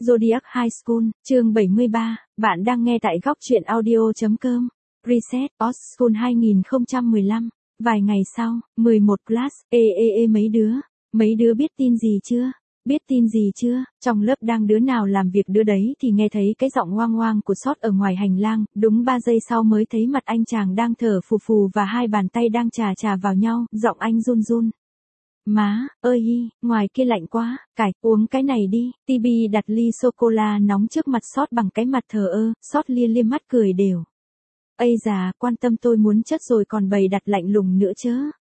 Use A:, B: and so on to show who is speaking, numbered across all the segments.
A: Zodiac High School, chương 73, bạn đang nghe tại góc truyện audio.com. Reset, Oz School 2015. Vài ngày sau, 11 class, mấy đứa biết tin gì chưa? Biết tin gì chưa? Trong lớp đang đứa nào làm việc đứa đấy thì nghe thấy cái giọng oang oang của Sót ở ngoài hành lang, đúng 3 giây sau mới thấy mặt anh chàng đang thở phù phù và hai bàn tay đang chà vào nhau, giọng anh run run. Má, ơi hi, ngoài kia lạnh quá, uống cái này đi. Tibi đặt ly sô-cô-la nóng trước mặt Sót bằng cái mặt thờ ơ, Sót lia mắt cười đều. Ây già, quan tâm tôi muốn chất rồi còn bày đặt lạnh lùng nữa chớ.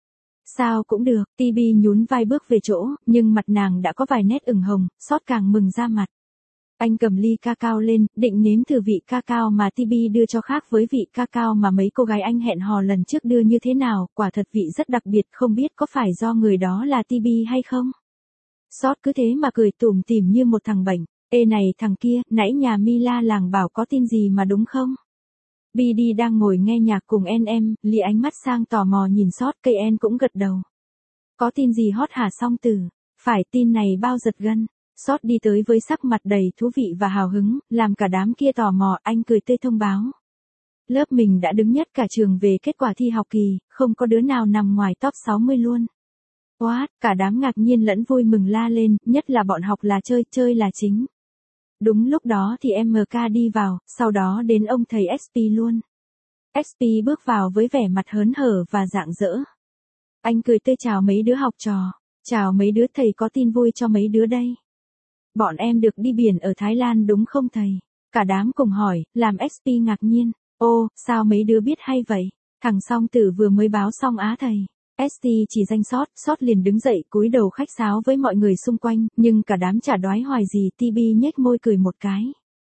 A: Sao cũng được, Tibi nhún vai bước về chỗ, nhưng mặt nàng đã có vài nét ửng hồng, Sót càng mừng ra mặt. Anh cầm ly cacao lên, định nếm thử vị cacao mà Tibi đưa cho khác với vị cacao mà mấy cô gái anh hẹn hò lần trước đưa như thế nào, quả thật vị rất đặc biệt, không biết có phải do người đó là Tibi hay không. Sót cứ thế mà cười tủm tỉm như một thằng bệnh. Ê này thằng kia, nãy nhà Mila làng bảo có tin gì mà đúng không? Bidi đang ngồi nghe nhạc cùng em, lì ánh mắt sang tò mò nhìn Sót, cây en cũng gật đầu. Có tin gì hot hả Song Tử? Phải, tin này bao giật gân. Sót đi tới với sắc mặt đầy thú vị và hào hứng, làm cả đám kia tò mò, anh cười tươi thông báo. Lớp mình đã đứng nhất cả trường về kết quả thi học kỳ, không có đứa nào nằm ngoài top 60 luôn. What, cả đám ngạc nhiên lẫn vui mừng la lên, nhất là bọn học là chơi là chính. Đúng lúc đó thì MK đi vào, sau đó đến ông thầy SP luôn. SP bước vào với vẻ mặt hớn hở và rạng rỡ. Anh cười tươi chào mấy đứa học trò. Chào mấy đứa, thầy có tin vui cho mấy đứa đây. Bọn em được đi biển ở Thái Lan đúng không thầy? Cả đám cùng hỏi, làm SP ngạc nhiên. Ô, sao mấy đứa biết hay vậy? Thằng Song Tử vừa mới báo xong á thầy. ST chỉ danh Sót liền đứng dậy cúi đầu khách sáo với mọi người xung quanh, nhưng cả đám chả đoái hoài gì, Tibi nhếch môi cười một cái.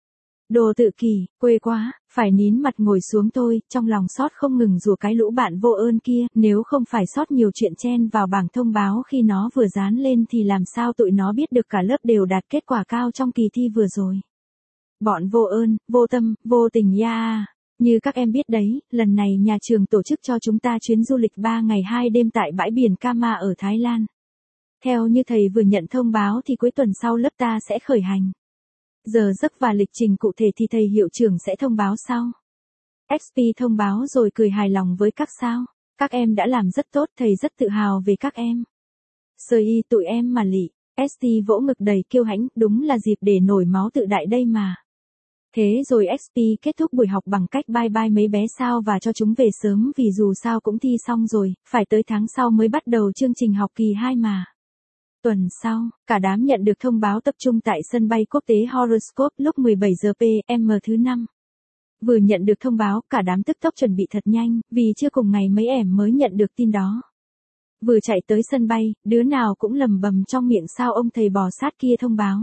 A: Đồ tự kỷ, quê quá, phải nín mặt ngồi xuống thôi, trong lòng Sót không ngừng rủa cái lũ bạn vô ơn kia, nếu không phải Sót nhiều chuyện chen vào bảng thông báo khi nó vừa dán lên thì làm sao tụi nó biết được cả lớp đều đạt kết quả cao trong kỳ thi vừa rồi. Bọn vô ơn, vô tâm, vô tình ya. Như các em biết đấy, lần này nhà trường tổ chức cho chúng ta chuyến du lịch 3 ngày 2 đêm tại bãi biển Kama ở Thái Lan. Theo như thầy vừa nhận thông báo thì cuối tuần sau lớp ta sẽ khởi hành. Giờ giấc và lịch trình cụ thể thì thầy hiệu trưởng sẽ thông báo sau. XP thông báo rồi cười hài lòng với các sao. Các em đã làm rất tốt, thầy rất tự hào về các em. Sơi tụi em mà lị. ST vỗ ngực đầy kiêu hãnh, đúng là dịp để nổi máu tự đại đây mà. Thế rồi XP kết thúc buổi học bằng cách bye bye mấy bé sao và cho chúng về sớm vì dù sao cũng thi xong rồi, phải tới tháng sau mới bắt đầu chương trình học kỳ 2 mà. Tuần sau, cả đám nhận được thông báo tập trung tại sân bay quốc tế Horoscope lúc 17 giờ PM thứ 5. Vừa nhận được thông báo, cả đám tức tốc chuẩn bị thật nhanh, vì chưa cùng ngày mấy em mới nhận được tin đó. Vừa chạy tới sân bay, đứa nào cũng lầm bầm trong miệng sao ông thầy bò sát kia thông báo.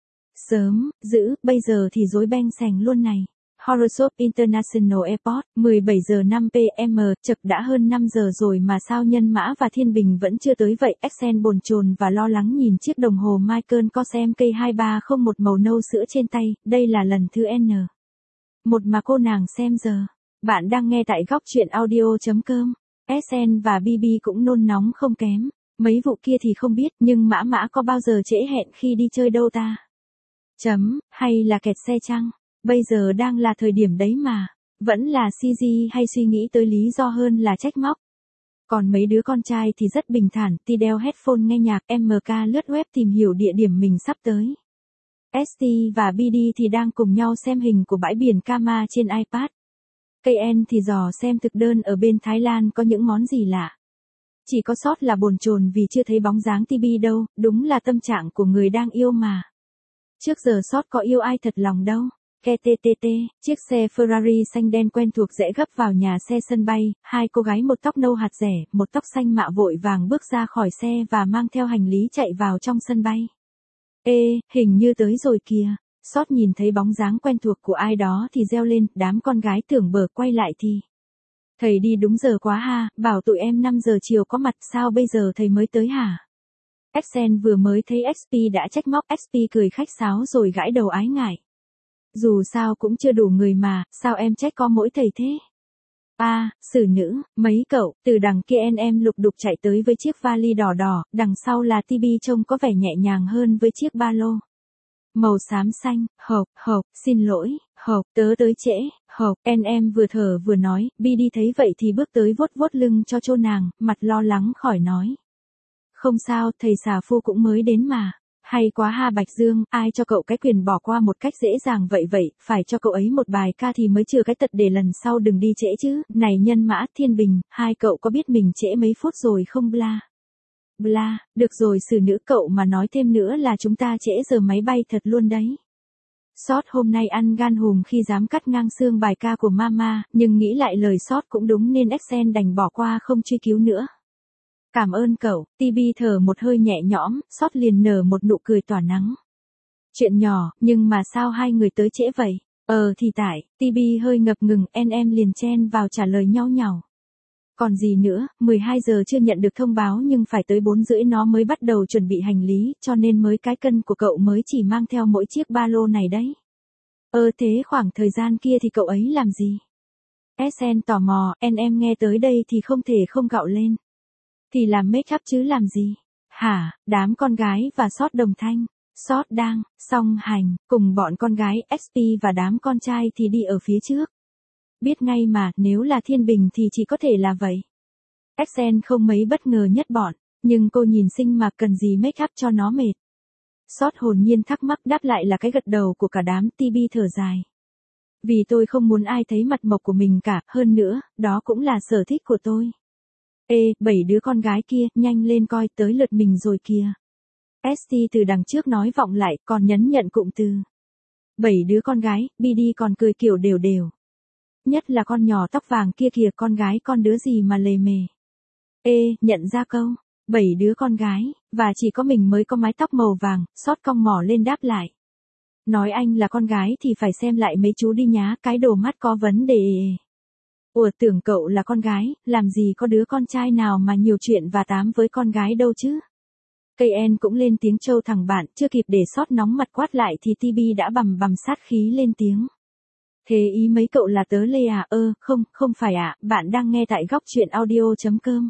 A: Sớm, dữ, bây giờ thì rối beng xèng luôn này. Horoscope International Airport, 17 giờ 5 PM, chật đã hơn 5 giờ rồi mà sao Nhân Mã và Thiên Bình vẫn chưa tới vậy. Axel bồn chồn và lo lắng nhìn chiếc đồng hồ Michael Kors MK2301 màu nâu sữa trên tay, đây là lần thứ N. Một mà cô nàng xem giờ. Bạn đang nghe tại góc truyện audio.com. SN và BB cũng nôn nóng không kém. Mấy vụ kia thì không biết, nhưng Mã có bao giờ trễ hẹn khi đi chơi đâu ta? Hay là kẹt xe chăng? Bây giờ đang là thời điểm đấy mà. Vẫn là CG hay suy nghĩ tới lý do hơn là trách móc. Còn mấy đứa con trai thì rất bình thản, ti đeo headphone nghe nhạc, MK lướt web tìm hiểu địa điểm mình sắp tới. ST và BD thì đang cùng nhau xem hình của bãi biển Kama trên iPad. KN thì dò xem thực đơn ở bên Thái Lan có những món gì lạ. Chỉ có Sót là bồn chồn vì chưa thấy bóng dáng Tibi đâu, đúng là tâm trạng của người đang yêu mà. Trước giờ Sót có yêu ai thật lòng đâu. KTTT, chiếc xe Ferrari xanh đen quen thuộc rẽ gấp vào nhà xe sân bay, hai cô gái một tóc nâu hạt rẻ, một tóc xanh mạ vội vàng bước ra khỏi xe và mang theo hành lý chạy vào trong sân bay. Ê, hình như tới rồi kìa. Sót nhìn thấy bóng dáng quen thuộc của ai đó thì reo lên, đám con gái tưởng bờ quay lại thì. Thầy đi đúng giờ quá ha, bảo tụi em 5 giờ chiều có mặt, sao bây giờ thầy mới tới hả? Axel vừa mới thấy XP đã trách móc, XP cười khách sáo rồi gãi đầu ái ngại. Dù sao cũng chưa đủ người mà, sao em trách có mỗi thầy thế? Xử nữ, mấy cậu, từ đằng kia em lục đục chạy tới với chiếc vali đỏ đỏ, đằng sau là Tibi trông có vẻ nhẹ nhàng hơn với chiếc ba lô. màu xám xanh, xin lỗi, tớ tới trễ, em vừa thở vừa nói, Bi đi thấy vậy thì bước tới vuốt vuốt lưng cho nàng, mặt lo lắng khỏi nói. Không sao, thầy xà phu cũng mới đến mà. Hay quá ha Bạch Dương, ai cho cậu cái quyền bỏ qua một cách dễ dàng vậy, phải cho cậu ấy một bài ca thì mới chừa cái tật để lần sau đừng đi trễ chứ. Này Nhân Mã, Thiên Bình, hai cậu có biết mình trễ mấy phút rồi không bla? Bla, được rồi xử nữ cậu mà nói thêm nữa là chúng ta trễ giờ máy bay thật luôn đấy. Sót hôm nay ăn gan hùm khi dám cắt ngang xương bài ca của Mama, nhưng nghĩ lại lời Sót cũng đúng nên Excel đành bỏ qua không truy cứu nữa. Cảm ơn cậu, TB thở một hơi nhẹ nhõm, Sót liền nở một nụ cười tỏa nắng. Chuyện nhỏ, nhưng mà sao hai người tới trễ vậy? Thì tại, TB hơi ngập ngừng, em liền chen vào trả lời nhau nhàu. Còn gì nữa, 12 giờ chưa nhận được thông báo nhưng phải tới 4 rưỡi nó mới bắt đầu chuẩn bị hành lý, cho nên mới cái cân của cậu mới chỉ mang theo mỗi chiếc ba lô này đấy. Thế khoảng thời gian kia thì cậu ấy làm gì? SN tò mò, em nghe tới đây thì không thể không gạo lên. Thì làm make up chứ làm gì? Hả, đám con gái và Sót đồng thanh. Sót đang, song hành, cùng bọn con gái XP và đám con trai thì đi ở phía trước. Biết ngay mà, nếu là Thiên Bình thì chỉ có thể là vậy. Excel không mấy bất ngờ nhất bọn, nhưng cô nhìn xinh mà cần gì make up cho nó mệt. Sót hồn nhiên thắc mắc đáp lại là cái gật đầu của cả đám. TB thở dài. Vì tôi không muốn ai thấy mặt mộc của mình cả, hơn nữa, đó cũng là sở thích của tôi. 7 đứa con gái kia, nhanh lên coi tới lượt mình rồi kìa. ST từ đằng trước nói vọng lại, còn nhấn nhận cụm từ. 7 đứa con gái, BD còn cười kiểu đều đều. Nhất là con nhỏ tóc vàng kia kìa, con gái con đứa gì mà lề mề. Nhận ra câu, 7 đứa con gái, và chỉ có mình mới có mái tóc màu vàng, Sót cong mỏ lên đáp lại. Nói anh là con gái thì phải xem lại mấy chú đi nhá, cái đồ mắt có vấn đề. Ủa tưởng cậu là con gái, làm gì có đứa con trai nào mà nhiều chuyện và tám với con gái đâu chứ. KN cũng lên tiếng trâu thằng bạn, chưa kịp để Sót nóng mặt quát lại thì TB đã bằm sát khí lên tiếng. Thế ý mấy cậu là tớ Lê à? Không phải ạ, bạn đang nghe tại góc truyện audio.com.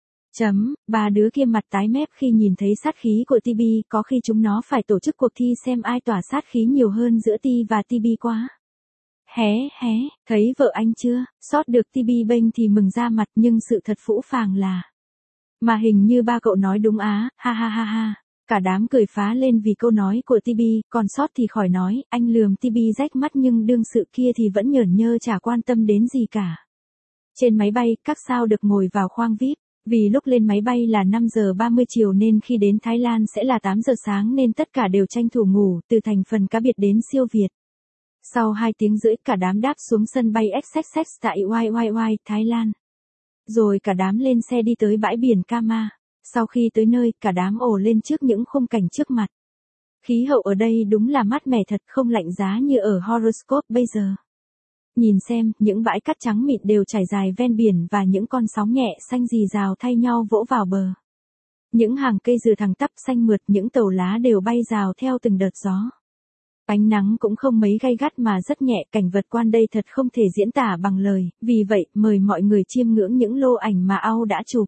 A: Ba đứa kia mặt tái mép khi nhìn thấy sát khí của TB, có khi chúng nó phải tổ chức cuộc thi xem ai tỏa sát khí nhiều hơn giữa T và TB quá. Hé, thấy vợ anh chưa? Sót được TB bênh thì mừng ra mặt, nhưng sự thật phũ phàng là. Mà hình như ba cậu nói đúng á, ha. Cả đám cười phá lên vì câu nói của TB, còn Sót thì khỏi nói, anh lườm TB rách mắt nhưng đương sự kia thì vẫn nhởn nhơ chả quan tâm đến gì cả. Trên máy bay, các sao được ngồi vào khoang VIP, vì lúc lên máy bay là 5 giờ 30 chiều nên khi đến Thái Lan sẽ là 8 giờ sáng nên tất cả đều tranh thủ ngủ, từ thành phần cá biệt đến siêu Việt. Sau 2 tiếng rưỡi cả đám đáp xuống sân bay XXX tại YYY, Thái Lan. Rồi cả đám lên xe đi tới bãi biển Kama. Sau khi tới nơi, cả đám ồ lên trước những khung cảnh trước mặt. Khí hậu ở đây đúng là mát mẻ thật, không lạnh giá như ở horoscope bây giờ. Nhìn xem, những bãi cát trắng mịn đều trải dài ven biển và những con sóng nhẹ xanh rì rào thay nhau vỗ vào bờ. Những hàng cây dừa thẳng tắp xanh mượt, những tàu lá đều bay rào theo từng đợt gió. Ánh nắng cũng không mấy gay gắt mà rất nhẹ, cảnh vật quan đây thật không thể diễn tả bằng lời, vì vậy, mời mọi người chiêm ngưỡng những lô ảnh mà Ao đã chụp.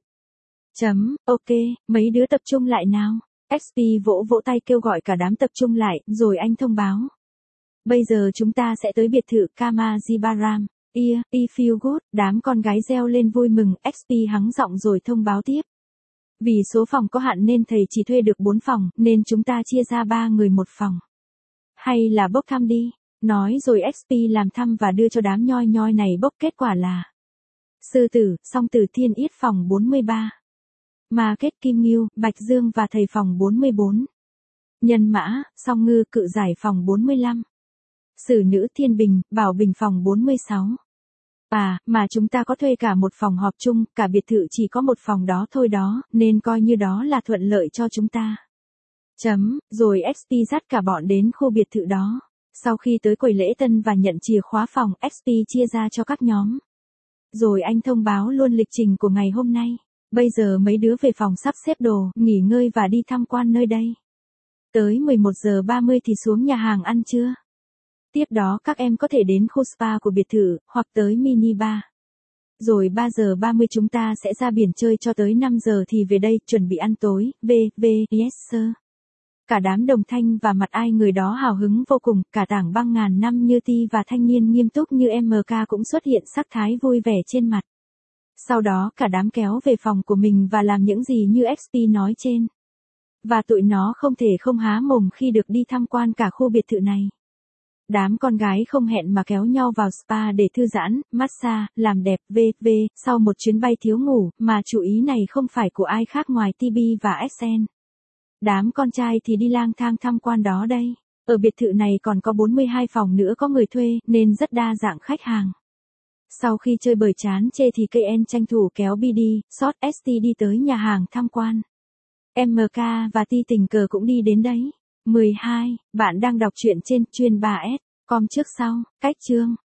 A: Ok, mấy đứa tập trung lại nào. XP vỗ tay kêu gọi cả đám tập trung lại, rồi anh thông báo. Bây giờ chúng ta sẽ tới biệt thự Kamajibaram. I feel good, đám con gái reo lên vui mừng, XP hắng giọng rồi thông báo tiếp. Vì số phòng có hạn nên thầy chỉ thuê được 4 phòng, nên chúng ta chia ra 3 người một phòng. Hay là bốc thăm đi. Nói rồi XP làm thăm và đưa cho đám nhoi này bốc kết quả là. Sư tử, Song Tử Thiên Yết phòng 43. Ma Kết Kim Ngưu, Bạch Dương và thầy phòng 44. Nhân Mã, Song Ngư Cự Giải phòng 45. Sử Nữ Thiên Bình, Bảo Bình phòng 46. Mà chúng ta có thuê cả một phòng họp chung, cả biệt thự chỉ có một phòng đó thôi đó, nên coi như đó là thuận lợi cho chúng ta. Rồi XP dắt cả bọn đến khu biệt thự đó. Sau khi tới quầy lễ tân và nhận chìa khóa phòng, XP chia ra cho các nhóm. Rồi anh thông báo luôn lịch trình của ngày hôm nay. Bây giờ mấy đứa về phòng sắp xếp đồ, nghỉ ngơi và đi tham quan nơi đây. Tới 11 giờ 30 thì xuống nhà hàng ăn trưa. Tiếp đó các em có thể đến khu spa của biệt thự, hoặc tới mini bar. Rồi 3 giờ 30 chúng ta sẽ ra biển chơi cho tới 5 giờ thì về đây, chuẩn bị ăn tối, yes sir. Cả đám đồng thanh và mặt ai người đó hào hứng vô cùng, cả tảng băng ngàn năm như Ti và thanh niên nghiêm túc như MK cũng xuất hiện sắc thái vui vẻ trên mặt. Sau đó cả đám kéo về phòng của mình và làm những gì như XP nói trên. Và tụi nó không thể không há mồm khi được đi tham quan cả khu biệt thự này. Đám con gái không hẹn mà kéo nhau vào spa để thư giãn, massage, làm đẹp, v.v. sau một chuyến bay thiếu ngủ, mà chú ý này không phải của ai khác ngoài TB và Axel. Đám con trai thì đi lang thang tham quan đó đây. Ở biệt thự này còn có 42 phòng nữa có người thuê, nên rất đa dạng khách hàng. Sau khi chơi bời chán chê thì KN tranh thủ kéo BD, Short ST đi tới nhà hàng tham quan. MK và Ti tình cờ cũng đi đến đấy. 12. Bạn đang đọc truyện trên chuyên 3S. Com trước sau, cách chương.